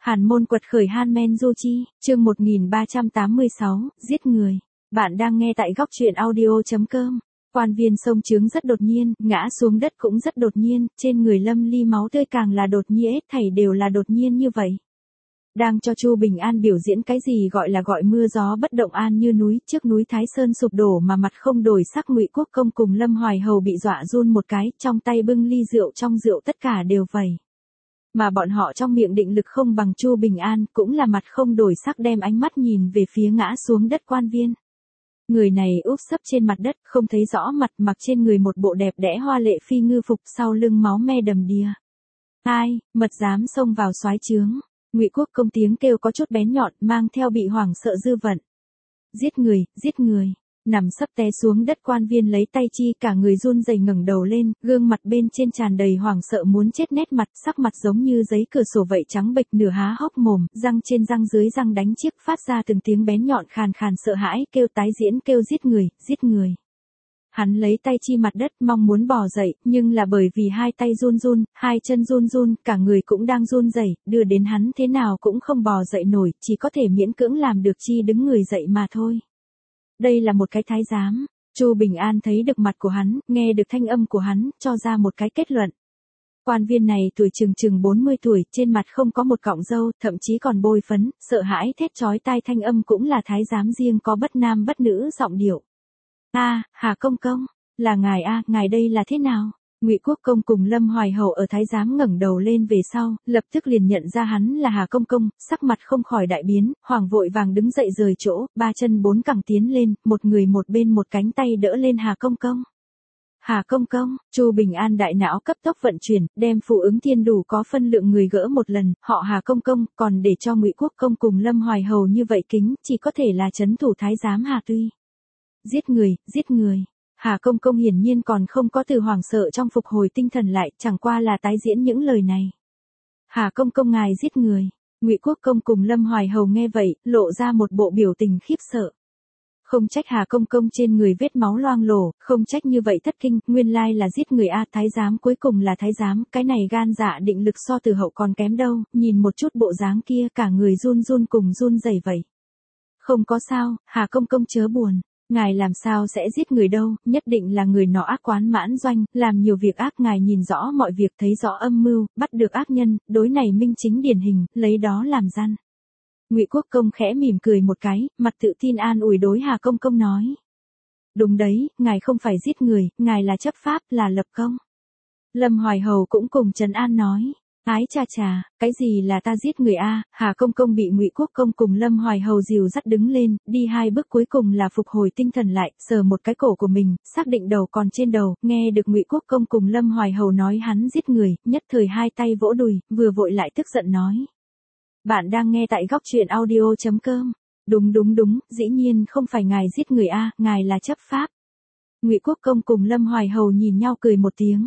Hàn môn quật khởi Han Du Chi, chương 1386, giết người. Bạn đang nghe tại góc truyện audio.com. Quan viên sông trướng rất đột nhiên, ngã xuống đất cũng rất đột nhiên, trên người Lâm Ly máu tươi càng là đột nhiên, thảy đều là đột nhiên như vậy. Đang cho Chu Bình An biểu diễn cái gì gọi là gọi mưa gió bất động an như núi, trước núi Thái Sơn sụp đổ mà mặt không đổi sắc. Ngụy Quốc Công cùng Lâm Hoài Hầu bị dọa run một cái, trong tay bưng ly rượu, trong rượu tất cả đều vẩy. Mà bọn họ trong miệng định lực không bằng Chu Bình An, cũng là mặt không đổi sắc đem ánh mắt nhìn về phía ngã xuống đất quan viên. Người này úp sấp trên mặt đất, không thấy rõ mặt, mặc trên người một bộ đẹp đẽ hoa lệ phi ngư phục, sau lưng máu me đầm đìa. Ai, mật dám xông vào soái trướng. Ngụy Quốc Công tiếng kêu có chút bén nhọn, mang theo bị hoảng sợ dư vận. Giết người, giết người. Nằm sấp té xuống đất quan viên lấy tay chi cả người run rẩy ngẩng đầu lên, gương mặt bên trên tràn đầy hoảng sợ muốn chết, nét mặt, sắc mặt giống như giấy cửa sổ vậy trắng bệch, nửa há hốc mồm, răng trên răng dưới răng đánh chiếc, phát ra từng tiếng bén nhọn khàn khàn sợ hãi, kêu tái diễn, kêu giết người, giết người. Hắn lấy tay chi mặt đất mong muốn bò dậy, nhưng là bởi vì hai tay run run, hai chân run run, cả người cũng đang run rẩy, đưa đến hắn thế nào cũng không bò dậy nổi, chỉ có thể miễn cưỡng làm được chi đứng người dậy mà thôi. Đây là một cái thái giám. Chu Bình An thấy được mặt của hắn, nghe được thanh âm của hắn, cho ra một cái kết luận. Quan viên này tuổi chừng 40 tuổi, trên mặt không có một cọng râu, thậm chí còn bôi phấn, sợ hãi thét chói tai, thanh âm cũng là thái giám riêng có bất nam bất nữ giọng điệu. Hà công công, là ngài ngài đây là thế nào? Ngụy Quốc Công cùng Lâm Hoài Hầu ở thái giám ngẩng đầu lên về sau, lập tức liền nhận ra hắn là Hà công công, sắc mặt không khỏi đại biến, hoảng vội vàng đứng dậy rời chỗ, ba chân bốn cẳng tiến lên, một người một bên một cánh tay đỡ lên Hà công công. Hà công công, Chu Bình An đại não cấp tốc vận chuyển, đem phụ ứng thiên đủ có phân lượng người gỡ một lần, họ Hà công công, còn để cho Ngụy Quốc Công cùng Lâm Hoài Hầu như vậy kính, chỉ có thể là trấn thủ thái giám Hà Tuy. Giết người, giết người. Hà công công hiển nhiên còn không có từ hoảng sợ trong phục hồi tinh thần lại, chẳng qua là tái diễn những lời này. Hà công công ngài giết người. Ngụy Quốc Công cùng Lâm Hoài Hầu nghe vậy, lộ ra một bộ biểu tình khiếp sợ. Không trách Hà công công trên người vết máu loang lổ, không trách như vậy thất kinh, nguyên lai là giết người thái giám cuối cùng là thái giám, cái này gan dạ định lực so Từ Hậu còn kém đâu, nhìn một chút bộ dáng kia cả người run run cùng run rẩy vậy. Không có sao, Hà công công chớ buồn. Ngài làm sao sẽ giết người đâu, nhất định là người nọ ác quán mãn doanh, làm nhiều việc ác, ngài nhìn rõ mọi việc, thấy rõ âm mưu, bắt được ác nhân, đối này minh chính điển hình, lấy đó làm răn. Ngụy Quốc Công khẽ mỉm cười một cái, mặt tự tin an ủi đối Hà công công nói. Đúng đấy, ngài không phải giết người, ngài là chấp pháp, là lập công. Lâm Hoài Hầu cũng cùng trấn an nói. Ái chà, cái gì là ta giết người Hà công công bị Ngụy Quốc Công cùng Lâm Hoài Hầu dìu dắt đứng lên, đi hai bước cuối cùng là phục hồi tinh thần lại, sờ một cái cổ của mình, xác định đầu còn trên đầu, nghe được Ngụy Quốc Công cùng Lâm Hoài Hầu nói hắn giết người, nhất thời hai tay vỗ đùi, vừa vội lại tức giận nói. Bạn đang nghe tại góc truyện audio.com. Đúng, dĩ nhiên không phải ngài giết người ngài là chấp pháp. Ngụy Quốc Công cùng Lâm Hoài Hầu nhìn nhau cười một tiếng.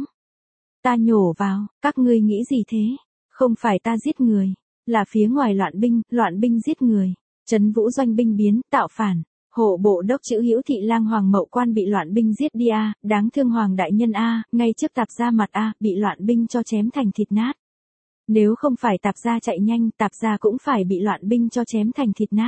Ta nhổ vào, các ngươi nghĩ gì thế? Không phải ta giết người, là phía ngoài loạn binh giết người. Trấn Vũ doanh binh biến, tạo phản. Hộ bộ đốc chữ Hữu Thị Lang Hoàng Mậu Quan bị loạn binh giết đi đáng thương Hoàng đại nhân ngay trước tạp gia mặt bị loạn binh cho chém thành thịt nát. Nếu không phải tạp gia chạy nhanh, tạp gia cũng phải bị loạn binh cho chém thành thịt nát.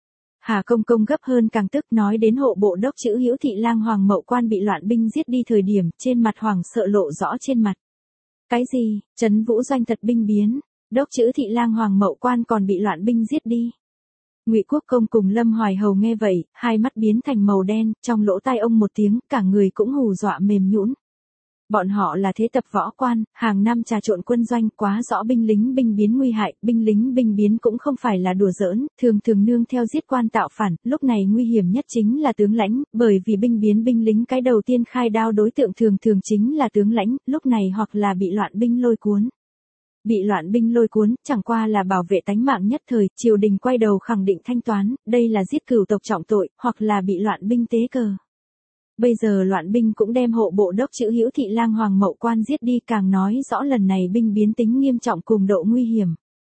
Hà công công gấp hơn càng tức, nói đến hộ bộ đốc chữ Hữu Thị Lang Hoàng Mậu Quan bị loạn binh giết đi thời điểm, trên mặt hoàng sợ lộ rõ trên mặt. Cái gì? Trấn Vũ doanh thật binh biến, đốc chữ Thị Lang Hoàng Mậu Quan còn bị loạn binh giết đi. Ngụy Quốc Công cùng Lâm Hoài Hầu nghe vậy, hai mắt biến thành màu đen, trong lỗ tai ông một tiếng, cả người cũng hù dọa mềm nhũn. Bọn họ là thế tập võ quan, hàng năm trà trộn quân doanh, quá rõ binh lính binh biến nguy hại, binh lính binh biến cũng không phải là đùa giỡn, thường nương theo giết quan tạo phản, lúc này nguy hiểm nhất chính là tướng lãnh, bởi vì binh biến binh lính cái đầu tiên khai đao đối tượng thường chính là tướng lãnh, lúc này hoặc là bị loạn binh lôi cuốn. Bị loạn binh lôi cuốn, chẳng qua là bảo vệ tánh mạng nhất thời, triều đình quay đầu khẳng định thanh toán, đây là giết cửu tộc trọng tội, hoặc là bị loạn binh tế cờ. Bây giờ loạn binh cũng đem hộ bộ đốc chữ Hữu Thị Lang Hoàng Mậu Quan giết đi, càng nói rõ lần này binh biến tính nghiêm trọng cùng độ nguy hiểm.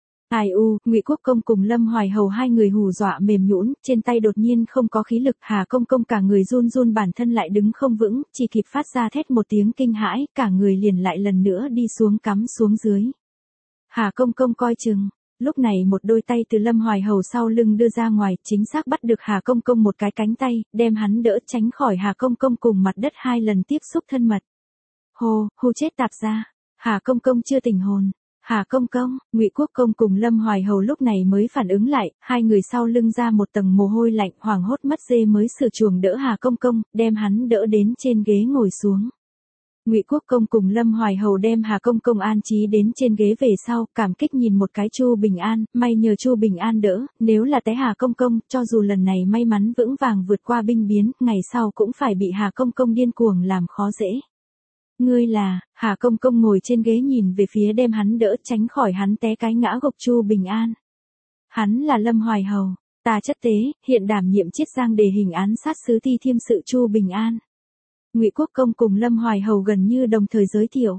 Ngụy Quốc Công cùng Lâm Hoài Hầu hai người hù dọa mềm nhũn, trên tay đột nhiên không có khí lực, Hà công công cả người run bản thân lại đứng không vững, chỉ kịp phát ra thét một tiếng kinh hãi, cả người liền lại lần nữa đi xuống cắm xuống dưới. Hà công công coi chừng, lúc này một đôi tay từ Lâm Hoài Hầu sau lưng đưa ra ngoài, chính xác bắt được Hà Công Công một cái cánh tay, đem hắn đỡ tránh khỏi Hà Công Công cùng mặt đất 2 lần tiếp xúc thân mật. Hô, hù chết tạp ra. Hà Công Công chưa tỉnh hồn. Hà Công Công, Ngụy Quốc Công cùng Lâm Hoài Hầu lúc này mới phản ứng lại, hai người sau lưng ra một tầng mồ hôi lạnh, hoảng hốt mất dê mới sửa chuồng đỡ Hà Công Công, đem hắn đỡ đến trên ghế ngồi xuống. Ngụy Quốc Công cùng Lâm Hoài Hầu đem Hà Công Công an trí đến trên ghế về sau, cảm kích nhìn một cái Chu Bình An, may nhờ Chu Bình An đỡ, nếu là té Hà Công Công, cho dù lần này may mắn vững vàng vượt qua binh biến, ngày sau cũng phải bị Hà Công Công điên cuồng làm khó dễ. Ngươi là, Hà Công Công ngồi trên ghế nhìn về phía đem hắn đỡ tránh khỏi hắn té cái ngã gục Chu Bình An. Hắn là Lâm Hoài Hầu, ta chất tế, hiện đảm nhiệm Chiết Giang đề hình án sát sứ Ti Thiêm sự Chu Bình An. Ngụy Quốc Công cùng Lâm Hoài Hầu gần như đồng thời giới thiệu.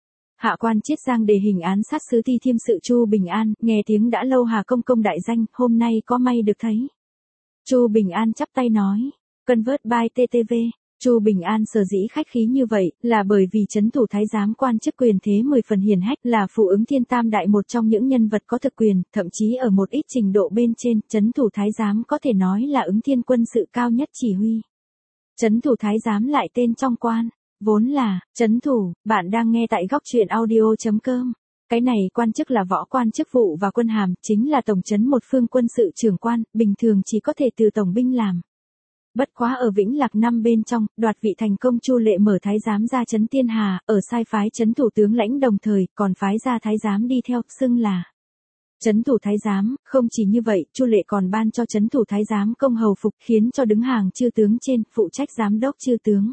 Hạ quan Chiết Giang đề hình án sát sứ Ti Thiêm sự Chu Bình An, nghe tiếng đã lâu Hà Công Công đại danh, hôm nay có may được thấy. Chu Bình An chắp tay nói, Convert by TTV. Chu Bình An sở dĩ khách khí như vậy, là bởi vì trấn thủ thái giám quan chức quyền thế 10 phần hiển hách, là phụ ứng Thiên Tam đại một trong những nhân vật có thực quyền, thậm chí ở một ít trình độ bên trên, trấn thủ thái giám có thể nói là ứng thiên quân sự cao nhất chỉ huy. Trấn thủ thái giám lại tên trong quan, vốn là trấn thủ, bạn đang nghe tại góc truyện audio.com. Cái này quan chức là võ quan chức vụ và quân hàm, chính là tổng trấn một phương quân sự trưởng quan, bình thường chỉ có thể từ tổng binh làm. Bất quá ở Vĩnh Lạc năm bên trong, đoạt vị thành công Chu Lệ mở thái giám ra trấn Tiên Hà, ở sai phái trấn thủ tướng lãnh đồng thời, còn phái ra thái giám đi theo, xưng là trấn thủ thái giám. Không chỉ như vậy, Chu Lệ còn ban cho trấn thủ thái giám công hầu phục, khiến cho đứng hàng chư tướng trên, phụ trách giám đốc chư tướng.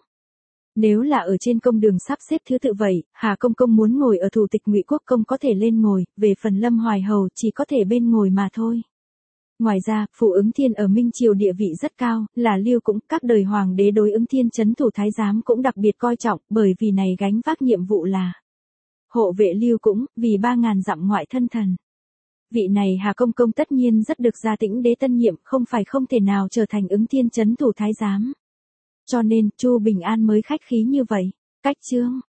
Nếu là ở trên công đường sắp xếp thứ tự vậy, Hà Công Công muốn ngồi ở thủ tịch, Ngụy Quốc Công có thể lên ngồi, về phần Lâm Hoài Hầu chỉ có thể bên ngồi mà thôi. Ngoài ra, phụ ứng thiên ở Minh Triều địa vị rất cao, là Liêu cũng, các đời hoàng đế đối ứng thiên trấn thủ thái giám cũng đặc biệt coi trọng, bởi vì này gánh vác nhiệm vụ là hộ vệ Liêu cũng, vì 3.000 dặm ngoại thân thần. Vị này Hà Công Công tất nhiên rất được Gia Tĩnh đế tân nhiệm, không phải không thể nào trở thành ứng thiên trấn thủ thái giám. Cho nên, Chu Bình An mới khách khí như vậy. Cách chương